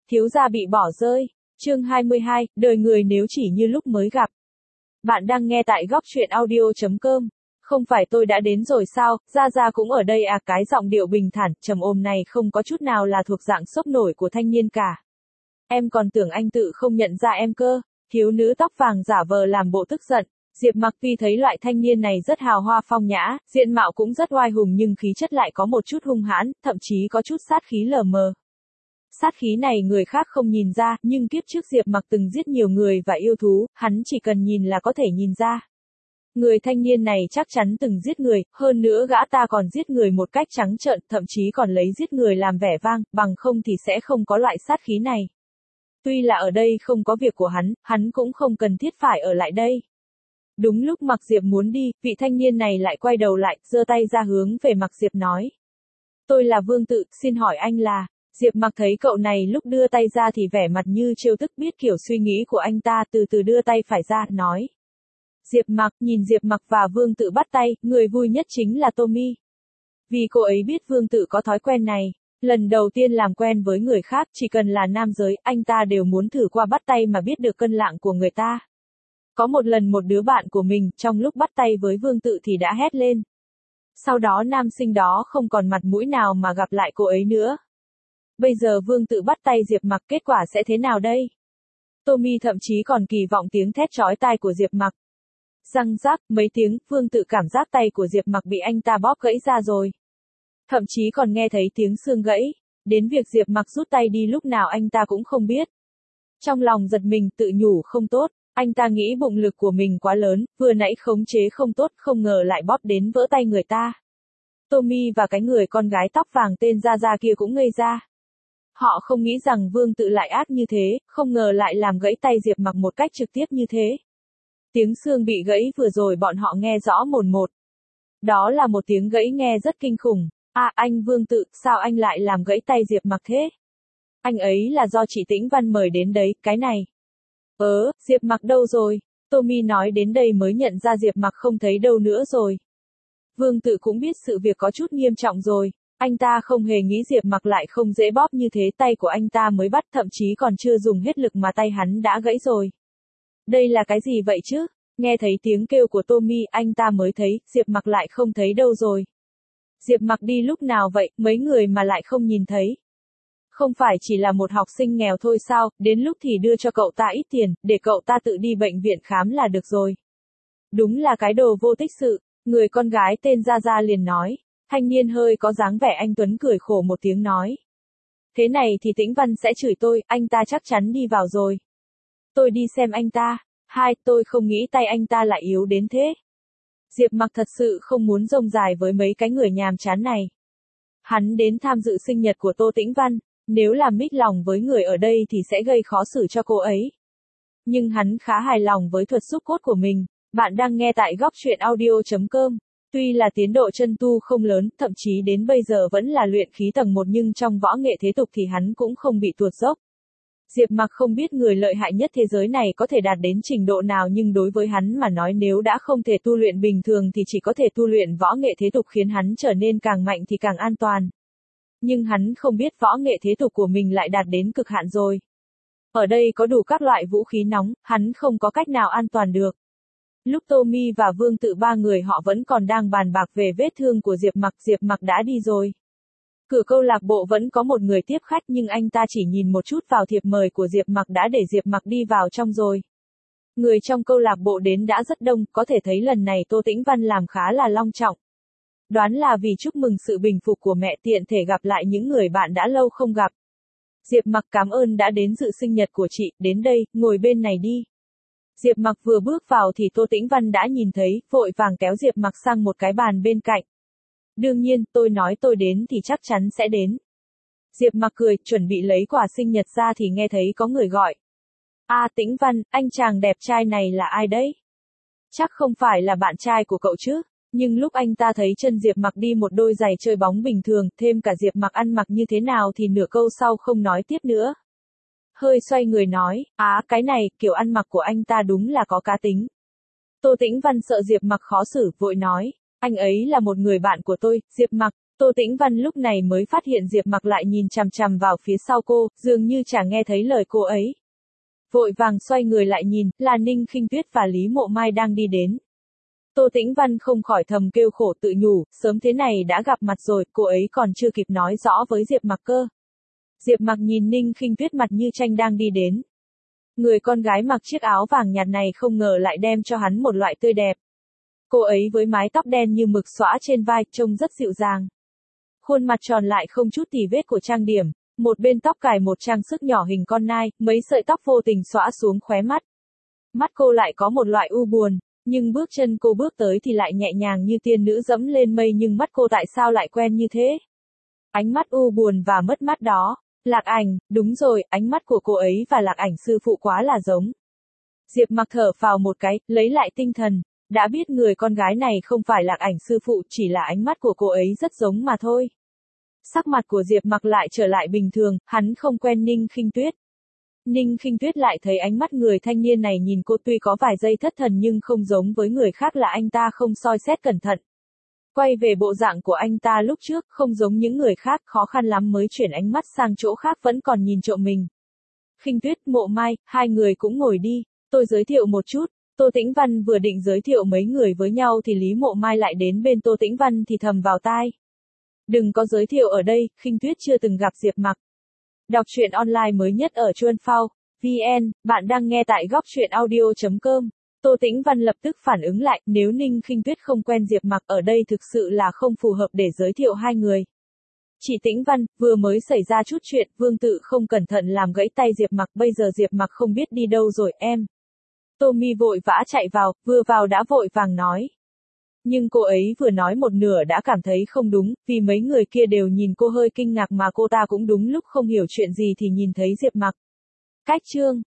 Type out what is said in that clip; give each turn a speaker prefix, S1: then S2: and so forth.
S1: Thiếu gia bị bỏ rơi. Chương 22, đời người nếu chỉ như lúc mới gặp. Bạn đang nghe tại góc truyện audio.com. Không phải tôi đã đến rồi sao, Gia Gia cũng ở đây à, cái giọng điệu bình thản, trầm ổn này không có chút nào là thuộc dạng sốc nổi của thanh niên cả. Em còn tưởng anh tự không nhận ra em cơ. Thiếu nữ tóc vàng giả vờ làm bộ tức giận. Diệp Mặc tuy thấy loại thanh niên này rất hào hoa phong nhã, diện mạo cũng rất oai hùng nhưng khí chất lại có một chút hung hãn, thậm chí có chút sát khí lờ mờ. Sát khí này người khác không nhìn ra, nhưng kiếp trước Diệp Mặc từng giết nhiều người và yêu thú, hắn chỉ cần nhìn là có thể nhìn ra. Người thanh niên này chắc chắn từng giết người, hơn nữa gã ta còn giết người một cách trắng trợn, thậm chí còn lấy giết người làm vẻ vang, bằng không thì sẽ không có loại sát khí này. Tuy là ở đây không có việc của hắn cũng không cần thiết phải ở lại đây. Đúng lúc Mặc Diệp muốn đi, vị thanh niên này lại quay đầu lại, giơ tay ra hướng về Mặc Diệp nói. Tôi là Vương Tự, xin hỏi anh là... Diệp Mặc thấy cậu này lúc đưa tay ra thì vẻ mặt như trêu tức, biết kiểu suy nghĩ của anh ta, từ từ đưa tay phải ra, nói. Diệp Mặc, nhìn Diệp Mặc và Vương Tự bắt tay, người vui nhất chính là Tommy. Vì cô ấy biết Vương Tự có thói quen này. Lần đầu tiên làm quen với người khác, chỉ cần là nam giới, anh ta đều muốn thử qua bắt tay mà biết được cân lạng của người ta. Có một lần một đứa bạn của mình, trong lúc bắt tay với Vương Tự thì đã hét lên. Sau đó nam sinh đó không còn mặt mũi nào mà gặp lại cô ấy nữa. Bây giờ Vương Tự bắt tay Diệp Mặc, kết quả sẽ thế nào đây? Tommy thậm chí còn kỳ vọng tiếng thét chói tai của Diệp Mặc. Răng rác, mấy tiếng, Vương Tự cảm giác tay của Diệp Mặc bị anh ta bóp gãy ra rồi. Thậm chí còn nghe thấy tiếng xương gãy. Đến việc Diệp Mặc rút tay đi lúc nào anh ta cũng không biết. Trong lòng giật mình, tự nhủ không tốt. Anh ta nghĩ bụng lực của mình quá lớn, vừa nãy khống chế không tốt, không ngờ lại bóp đến vỡ tay người ta. Tommy và cái người con gái tóc vàng tên Gia Gia kia cũng ngây ra. Họ không nghĩ rằng Vương Tự lại ác như thế, không ngờ lại làm gãy tay Diệp Mặc một cách trực tiếp như thế. Tiếng xương bị gãy vừa rồi bọn họ nghe rõ mồn một. Đó là một tiếng gãy nghe rất kinh khủng. À, anh Vương Tự, sao anh lại làm gãy tay Diệp Mặc thế? Anh ấy là do chị Tĩnh Văn mời đến đấy, cái này. Diệp Mặc đâu rồi? Tommy nói đến đây mới nhận ra Diệp Mặc không thấy đâu nữa rồi. Vương Tự cũng biết sự việc có chút nghiêm trọng rồi. Anh ta không hề nghĩ Diệp Mặc lại không dễ bóp như thế, tay của anh ta mới bắt, thậm chí còn chưa dùng hết lực mà tay hắn đã gãy rồi. Đây là cái gì vậy chứ? Nghe thấy tiếng kêu của Tommy, anh ta mới thấy, Diệp Mặc lại không thấy đâu rồi. Diệp Mặc đi lúc nào vậy, mấy người mà lại không nhìn thấy. Không phải chỉ là một học sinh nghèo thôi sao, đến lúc thì đưa cho cậu ta ít tiền, để cậu ta tự đi bệnh viện khám là được rồi. Đúng là cái đồ vô tích sự, người con gái tên Gia Gia liền nói. Thanh niên hơi có dáng vẻ anh tuấn cười khổ một tiếng nói. Thế này thì Tĩnh Văn sẽ chửi tôi, anh ta chắc chắn đi vào rồi. Tôi đi xem anh ta. Tôi không nghĩ tay anh ta lại yếu đến thế. Diệp Mặc thật sự không muốn rông dài với mấy cái người nhàm chán này. Hắn đến tham dự sinh nhật của Tô Tĩnh Văn, nếu làm mít lòng với người ở đây thì sẽ gây khó xử cho cô ấy. Nhưng hắn khá hài lòng với thuật xúc cốt của mình. Bạn đang nghe tại góc truyện audio.com. Tuy là tiến độ chân tu không lớn, thậm chí đến bây giờ vẫn là luyện khí tầng 1, nhưng trong võ nghệ thế tục thì hắn cũng không bị tuột dốc. Diệp Mặc không biết người lợi hại nhất thế giới này có thể đạt đến trình độ nào, nhưng đối với hắn mà nói, nếu đã không thể tu luyện bình thường thì chỉ có thể tu luyện võ nghệ thế tục khiến hắn trở nên càng mạnh thì càng an toàn. Nhưng hắn không biết võ nghệ thế tục của mình lại đạt đến cực hạn rồi. Ở đây có đủ các loại vũ khí nóng, hắn không có cách nào an toàn được. Lúc Tommy và Vương Tự ba người họ vẫn còn đang bàn bạc về vết thương của Diệp Mặc đã đi rồi. Cửa câu lạc bộ vẫn có một người tiếp khách, nhưng anh ta chỉ nhìn một chút vào thiệp mời của Diệp Mặc đã để Diệp Mặc đi vào trong rồi. Người trong câu lạc bộ đến đã rất đông, có thể thấy lần này Tô Tĩnh Văn làm khá là long trọng. Đoán là vì chúc mừng sự bình phục của mẹ, tiện thể gặp lại những người bạn đã lâu không gặp. Diệp Mặc cảm ơn đã đến dự sinh nhật của chị, đến đây, ngồi bên này đi. Diệp Mặc vừa bước vào thì Tô Tĩnh Văn đã nhìn thấy, vội vàng kéo Diệp Mặc sang một cái bàn bên cạnh. Đương nhiên, tôi nói tôi đến thì chắc chắn sẽ đến. Diệp Mặc cười, chuẩn bị lấy quà sinh nhật ra thì nghe thấy có người gọi. Tĩnh Văn, anh chàng đẹp trai này là ai đấy? Chắc không phải là bạn trai của cậu chứ? Nhưng lúc anh ta thấy chân Diệp Mặc đi một đôi giày chơi bóng bình thường, thêm cả Diệp Mặc ăn mặc như thế nào thì nửa câu sau không nói tiếp nữa. Hơi xoay người nói, cái này, kiểu ăn mặc của anh ta đúng là có cá tính. Tô Tĩnh Văn sợ Diệp Mặc khó xử, vội nói, anh ấy là một người bạn của tôi, Diệp Mặc, Tô Tĩnh Văn lúc này mới phát hiện Diệp Mặc lại nhìn chằm chằm vào phía sau cô, dường như chẳng nghe thấy lời cô ấy. Vội vàng xoay người lại nhìn, là Ninh Khinh Tuyết và Lý Mộ Mai đang đi đến. Tô Tĩnh Văn không khỏi thầm kêu khổ tự nhủ, sớm thế này đã gặp mặt rồi, cô ấy còn chưa kịp nói rõ với Diệp Mặc cơ. Diệp Mặc nhìn Ninh Khinh Tuyết mặt như tranh đang đi đến. Người con gái mặc chiếc áo vàng nhạt này không ngờ lại đem cho hắn một loại tươi đẹp. Cô ấy với mái tóc đen như mực xõa trên vai, trông rất dịu dàng. Khuôn mặt tròn lại không chút tì vết của trang điểm, một bên tóc cài một trang sức nhỏ hình con nai, mấy sợi tóc vô tình xõa xuống khóe mắt. Mắt cô lại có một loại u buồn, nhưng bước chân cô bước tới thì lại nhẹ nhàng như tiên nữ dẫm lên mây, nhưng mắt cô tại sao lại quen như thế? Ánh mắt u buồn và mất mát đó. Lạc Ảnh, đúng rồi, ánh mắt của cô ấy và Lạc Ảnh sư phụ quá là giống. Diệp Mặc thở phào một cái, lấy lại tinh thần, đã biết người con gái này không phải Lạc Ảnh sư phụ, chỉ là ánh mắt của cô ấy rất giống mà thôi. Sắc mặt của Diệp Mặc lại trở lại bình thường, hắn không quen Ninh Khinh Tuyết. Ninh Khinh Tuyết lại thấy ánh mắt người thanh niên này nhìn cô tuy có vài giây thất thần nhưng không giống với người khác, là anh ta không soi xét cẩn thận. Quay về bộ dạng của anh ta lúc trước, không giống những người khác, khó khăn lắm mới chuyển ánh mắt sang chỗ khác vẫn còn nhìn trộm mình. Khinh Tuyết, Mộ Mai, hai người cũng ngồi đi, tôi giới thiệu một chút. Tô Tĩnh Văn vừa định giới thiệu mấy người với nhau thì Lý Mộ Mai lại đến bên Tô Tĩnh Văn thì thầm vào tai. Đừng có giới thiệu ở đây, Khinh Tuyết chưa từng gặp Diệp Mặc. Đọc truyện online mới nhất ở Chuan Phao, VN, bạn đang nghe tại góc truyện audio.com. Tô Tĩnh Văn lập tức phản ứng lại, nếu Ninh Khinh Tuyết không quen Diệp Mặc ở đây thực sự là không phù hợp để giới thiệu hai người. Chị Tĩnh Văn, vừa mới xảy ra chút chuyện, Vương Tự không cẩn thận làm gãy tay Diệp Mặc, bây giờ Diệp Mặc không biết đi đâu rồi em. Tô Mi vội vã chạy vào, vừa vào đã vội vàng nói. Nhưng cô ấy vừa nói một nửa đã cảm thấy không đúng, vì mấy người kia đều nhìn cô hơi kinh ngạc mà cô ta cũng đúng lúc không hiểu chuyện gì thì nhìn thấy Diệp Mặc. Cách chương